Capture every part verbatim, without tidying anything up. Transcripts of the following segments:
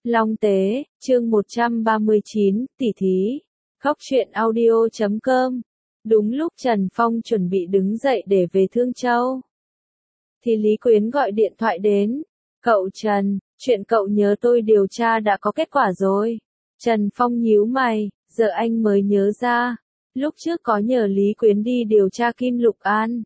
Long Tế, chương một trăm ba mươi chín, tỷ thí. Khóc chuyện audio chấm com. Đúng lúc Trần Phong chuẩn bị đứng dậy để về Thương Châu, thì Lý Quyến gọi điện thoại đến. Cậu Trần, chuyện cậu nhớ tôi điều tra đã có kết quả rồi. Trần Phong nhíu mày, giờ anh mới nhớ ra. Lúc trước có nhờ Lý Quyến đi điều tra Kim Lục An.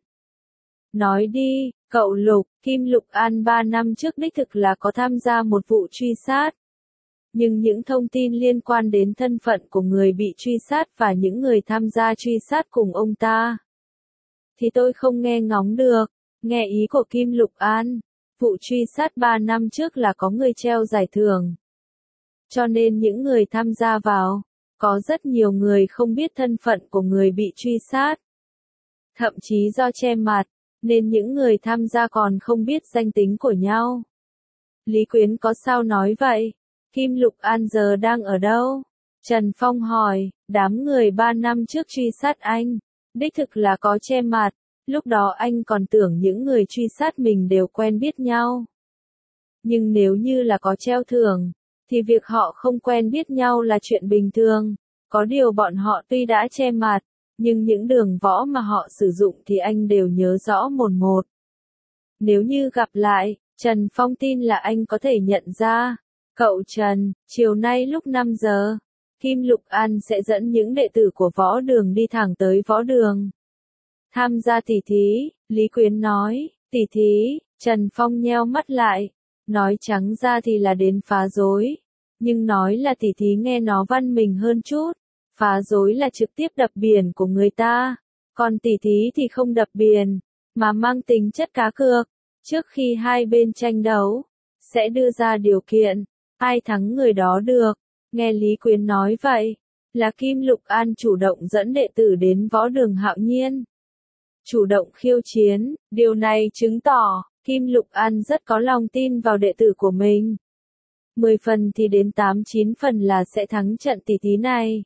Nói đi, cậu Lục, Kim Lục An ba năm trước đích thực là có tham gia một vụ truy sát. Nhưng những thông tin liên quan đến thân phận của người bị truy sát và những người tham gia truy sát cùng ông ta thì tôi không nghe ngóng được. Nghe ý của Kim Lục An, vụ truy sát ba năm trước là có người treo giải thưởng. Cho nên những người tham gia vào, có rất nhiều người không biết thân phận của người bị truy sát. Thậm chí do che mặt, nên những người tham gia còn không biết danh tính của nhau. Lý Quyến có sao nói vậy? Kim Lục An giờ đang ở đâu? Trần Phong hỏi, đám người ba năm trước truy sát anh, đích thực là có che mặt, lúc đó anh còn tưởng những người truy sát mình đều quen biết nhau. Nhưng nếu như là có treo thưởng, thì việc họ không quen biết nhau là chuyện bình thường, có điều bọn họ tuy đã che mặt, nhưng những đường võ mà họ sử dụng thì anh đều nhớ rõ một một. Nếu như gặp lại, Trần Phong tin là anh có thể nhận ra. Cậu Trần, chiều nay lúc năm giờ, Kim Lục An sẽ dẫn những đệ tử của võ đường đi thẳng tới võ đường. Tham gia tỷ thí, Lý Quyến nói, tỷ thí, Trần Phong nheo mắt lại, nói trắng ra thì là đến phá rối. Nhưng nói là tỷ thí nghe nó văn mình hơn chút, phá rối là trực tiếp đập biển của người ta, còn tỷ thí thì không đập biển, mà mang tính chất cá cược. Trước khi hai bên tranh đấu, sẽ đưa ra điều kiện. Ai thắng người đó được. Nghe Lý Quyến nói vậy, là Kim Lục An chủ động dẫn đệ tử đến võ đường Hạo Nhiên. Chủ động khiêu chiến, điều này chứng tỏ, Kim Lục An rất có lòng tin vào đệ tử của mình. mười phần thì đến tám chín phần là sẽ thắng trận tỷ thí này.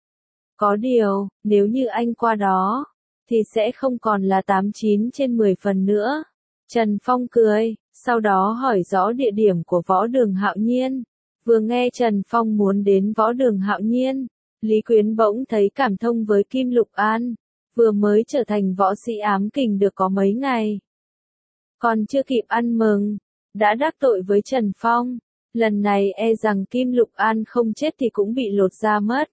Có điều, nếu như anh qua đó, thì sẽ không còn là tám chín trên mười phần nữa. Trần Phong cười, sau đó hỏi rõ địa điểm của võ đường Hạo Nhiên. Vừa nghe Trần Phong muốn đến võ đường Hạo Nhiên, Lý Quyến bỗng thấy cảm thông với Kim Lục An, vừa mới trở thành võ sĩ ám kình được có mấy ngày. Còn chưa kịp ăn mừng, đã đắc tội với Trần Phong, lần này e rằng Kim Lục An không chết thì cũng bị lột da mất.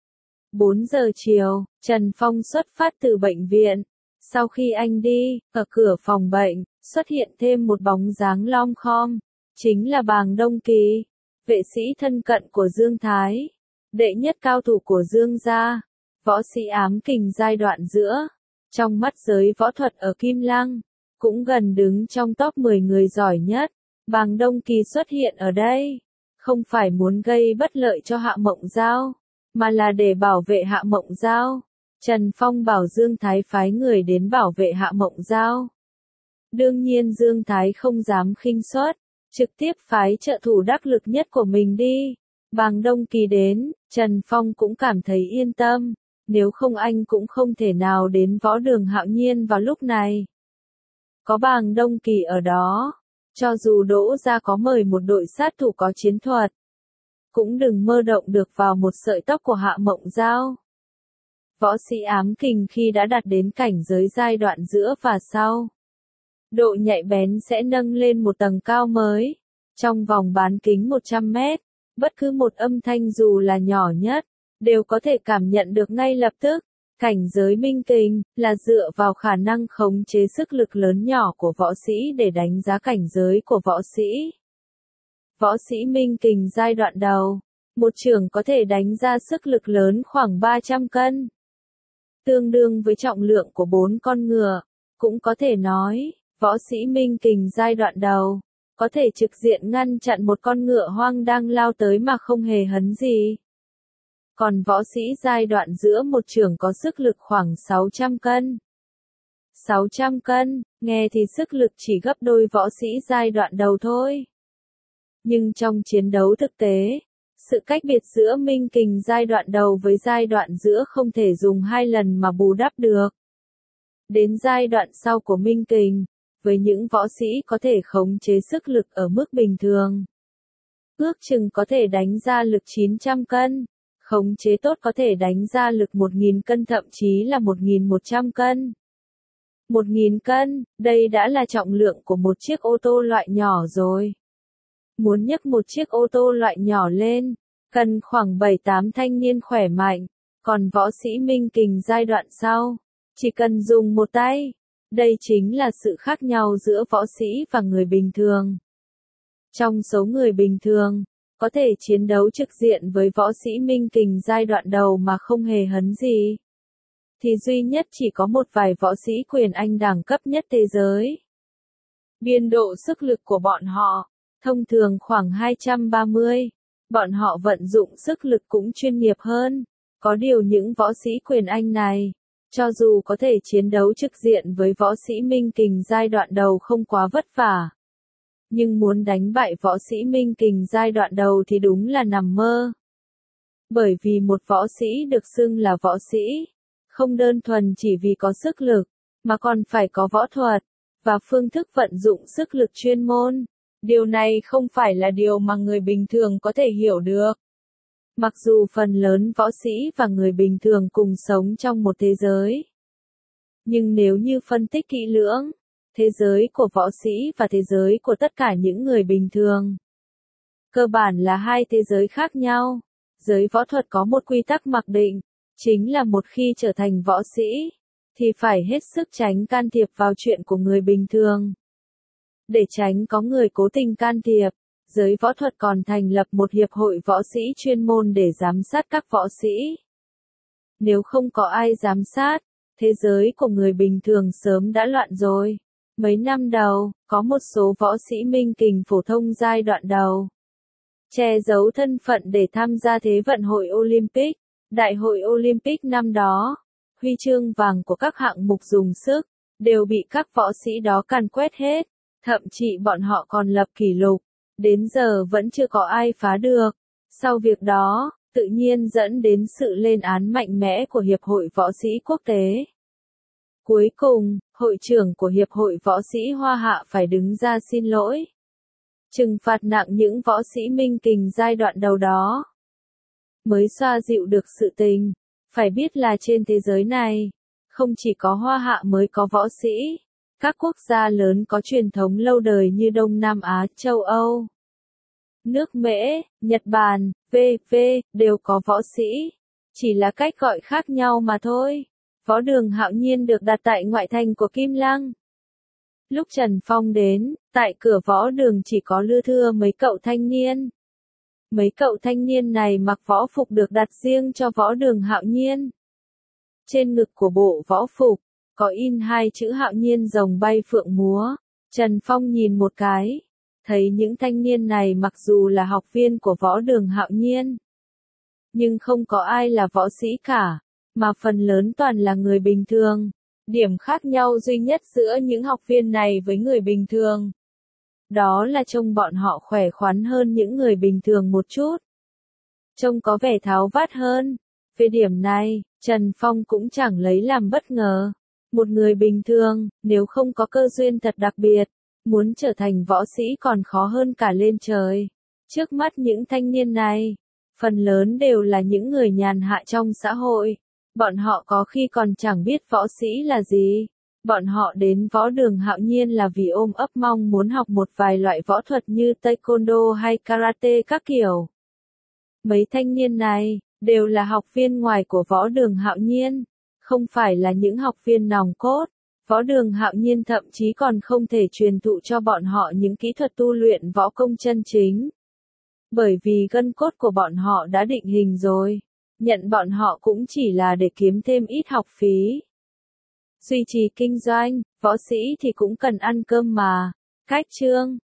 bốn giờ chiều, Trần Phong xuất phát từ bệnh viện. Sau khi anh đi, ở cửa phòng bệnh, xuất hiện thêm một bóng dáng lom khom, chính là Bàng Đông Kỳ, vệ sĩ thân cận của Dương Thái, đệ nhất cao thủ của Dương gia, võ sĩ ám kình giai đoạn giữa, trong mắt giới võ thuật ở Kim Lăng, cũng gần đứng trong top mười người giỏi nhất. Bàng Đông Kỳ xuất hiện ở đây, không phải muốn gây bất lợi cho Hạ Mộng Giao, mà là để bảo vệ Hạ Mộng Giao. Trần Phong bảo Dương Thái phái người đến bảo vệ Hạ Mộng Giao. Đương nhiên Dương Thái không dám khinh suất, trực tiếp phái trợ thủ đắc lực nhất của mình đi. Bàng Đông Kỳ đến, Trần Phong cũng cảm thấy yên tâm, nếu không anh cũng không thể nào đến võ đường Hạo Nhiên vào lúc này. Có Bàng Đông Kỳ ở đó, cho dù Đỗ gia có mời một đội sát thủ có chiến thuật, cũng đừng mơ động được vào một sợi tóc của Hạ Mộng Giao. Võ sĩ ám kình khi đã đạt đến cảnh giới giai đoạn giữa và sau, độ nhạy bén sẽ nâng lên một tầng cao mới. Trong vòng bán kính một trăm mét, bất cứ một âm thanh dù là nhỏ nhất, đều có thể cảm nhận được ngay lập tức. Cảnh giới minh kình, là dựa vào khả năng khống chế sức lực lớn nhỏ của võ sĩ để đánh giá cảnh giới của võ sĩ. Võ sĩ minh kình giai đoạn đầu, một chưởng có thể đánh ra sức lực lớn khoảng ba trăm cân. Tương đương với trọng lượng của bốn con ngựa, cũng có thể nói, võ sĩ minh kình giai đoạn đầu, có thể trực diện ngăn chặn một con ngựa hoang đang lao tới mà không hề hấn gì. Còn võ sĩ giai đoạn giữa một chưởng có sức lực khoảng sáu trăm cân. sáu trăm cân, nghe thì sức lực chỉ gấp đôi võ sĩ giai đoạn đầu thôi. Nhưng trong chiến đấu thực tế, sự cách biệt giữa minh kình giai đoạn đầu với giai đoạn giữa không thể dùng hai lần mà bù đắp được. Đến giai đoạn sau của minh kình, với những võ sĩ có thể khống chế sức lực ở mức bình thường, ước chừng có thể đánh ra lực chín trăm cân, khống chế tốt có thể đánh ra lực một nghìn cân thậm chí là một nghìn một trăm cân. một nghìn cân, đây đã là trọng lượng của một chiếc ô tô loại nhỏ rồi. Muốn nhấc một chiếc ô tô loại nhỏ lên, cần khoảng bảy tám thanh niên khỏe mạnh, còn võ sĩ minh kình giai đoạn sau, chỉ cần dùng một tay. Đây chính là sự khác nhau giữa võ sĩ và người bình thường. Trong số người bình thường, có thể chiến đấu trực diện với võ sĩ minh kình giai đoạn đầu mà không hề hấn gì, thì duy nhất chỉ có một vài võ sĩ quyền Anh đẳng cấp nhất thế giới. Biên độ sức lực của bọn họ, thông thường khoảng hai trăm ba mươi. Bọn họ vận dụng sức lực cũng chuyên nghiệp hơn. Có điều những võ sĩ quyền Anh này, cho dù có thể chiến đấu trực diện với võ sĩ minh kình giai đoạn đầu không quá vất vả, nhưng muốn đánh bại võ sĩ minh kình giai đoạn đầu thì đúng là nằm mơ. Bởi vì một võ sĩ được xưng là võ sĩ, không đơn thuần chỉ vì có sức lực, mà còn phải có võ thuật, và phương thức vận dụng sức lực chuyên môn. Điều này không phải là điều mà người bình thường có thể hiểu được. Mặc dù phần lớn võ sĩ và người bình thường cùng sống trong một thế giới, nhưng nếu như phân tích kỹ lưỡng, thế giới của võ sĩ và thế giới của tất cả những người bình thường, cơ bản là hai thế giới khác nhau. Giới võ thuật có một quy tắc mặc định, chính là một khi trở thành võ sĩ, thì phải hết sức tránh can thiệp vào chuyện của người bình thường. Để tránh có người cố tình can thiệp, giới võ thuật còn thành lập một hiệp hội võ sĩ chuyên môn để giám sát các võ sĩ. Nếu không có ai giám sát, thế giới của người bình thường sớm đã loạn rồi. Mấy năm đầu, có một số võ sĩ minh kình phổ thông giai đoạn đầu che giấu thân phận để tham gia Thế vận hội Olympic. Đại hội Olympic năm đó, huy chương vàng của các hạng mục dùng sức, đều bị các võ sĩ đó càn quét hết. Thậm chí bọn họ còn lập kỷ lục, đến giờ vẫn chưa có ai phá được. Sau việc đó, tự nhiên dẫn đến sự lên án mạnh mẽ của Hiệp hội Võ sĩ Quốc tế. Cuối cùng, hội trưởng của Hiệp hội Võ sĩ Hoa Hạ phải đứng ra xin lỗi, trừng phạt nặng những võ sĩ minh kình giai đoạn đầu đó, mới xoa dịu được sự tình. Phải biết là trên thế giới này, không chỉ có Hoa Hạ mới có võ sĩ. Các quốc gia lớn có truyền thống lâu đời như Đông Nam Á, châu Âu, nước Mễ, Nhật Bản, vân vân đều có võ sĩ. Chỉ là cách gọi khác nhau mà thôi. Võ Đường Hạo Nhiên được đặt tại ngoại thành của Kim Lăng. Lúc Trần Phong đến, tại cửa võ đường chỉ có lưa thưa mấy cậu thanh niên. Mấy cậu thanh niên này mặc võ phục được đặt riêng cho Võ Đường Hạo Nhiên. Trên ngực của bộ võ phục, có in hai chữ Hạo Nhiên rồng bay phượng múa. Trần Phong nhìn một cái, thấy những thanh niên này mặc dù là học viên của Võ Đường Hạo Nhiên, nhưng không có ai là võ sĩ cả, mà phần lớn toàn là người bình thường. Điểm khác nhau duy nhất giữa những học viên này với người bình thường, đó là trông bọn họ khỏe khoắn hơn những người bình thường một chút. Trông có vẻ tháo vát hơn. Về điểm này, Trần Phong cũng chẳng lấy làm bất ngờ. Một người bình thường, nếu không có cơ duyên thật đặc biệt, muốn trở thành võ sĩ còn khó hơn cả lên trời. Trước mắt những thanh niên này, phần lớn đều là những người nhàn hạ trong xã hội. Bọn họ có khi còn chẳng biết võ sĩ là gì. Bọn họ đến Võ Đường Hạo Nhiên là vì ôm ấp mong muốn học một vài loại võ thuật như taekwondo hay karate các kiểu. Mấy thanh niên này, đều là học viên ngoài của Võ Đường Hạo Nhiên, không phải là những học viên nòng cốt. Võ Đường Hạo Nhiên thậm chí còn không thể truyền thụ cho bọn họ những kỹ thuật tu luyện võ công chân chính. Bởi vì gân cốt của bọn họ đã định hình rồi, nhận bọn họ cũng chỉ là để kiếm thêm ít học phí. Duy trì kinh doanh, võ sĩ thì cũng cần ăn cơm mà. Cách chương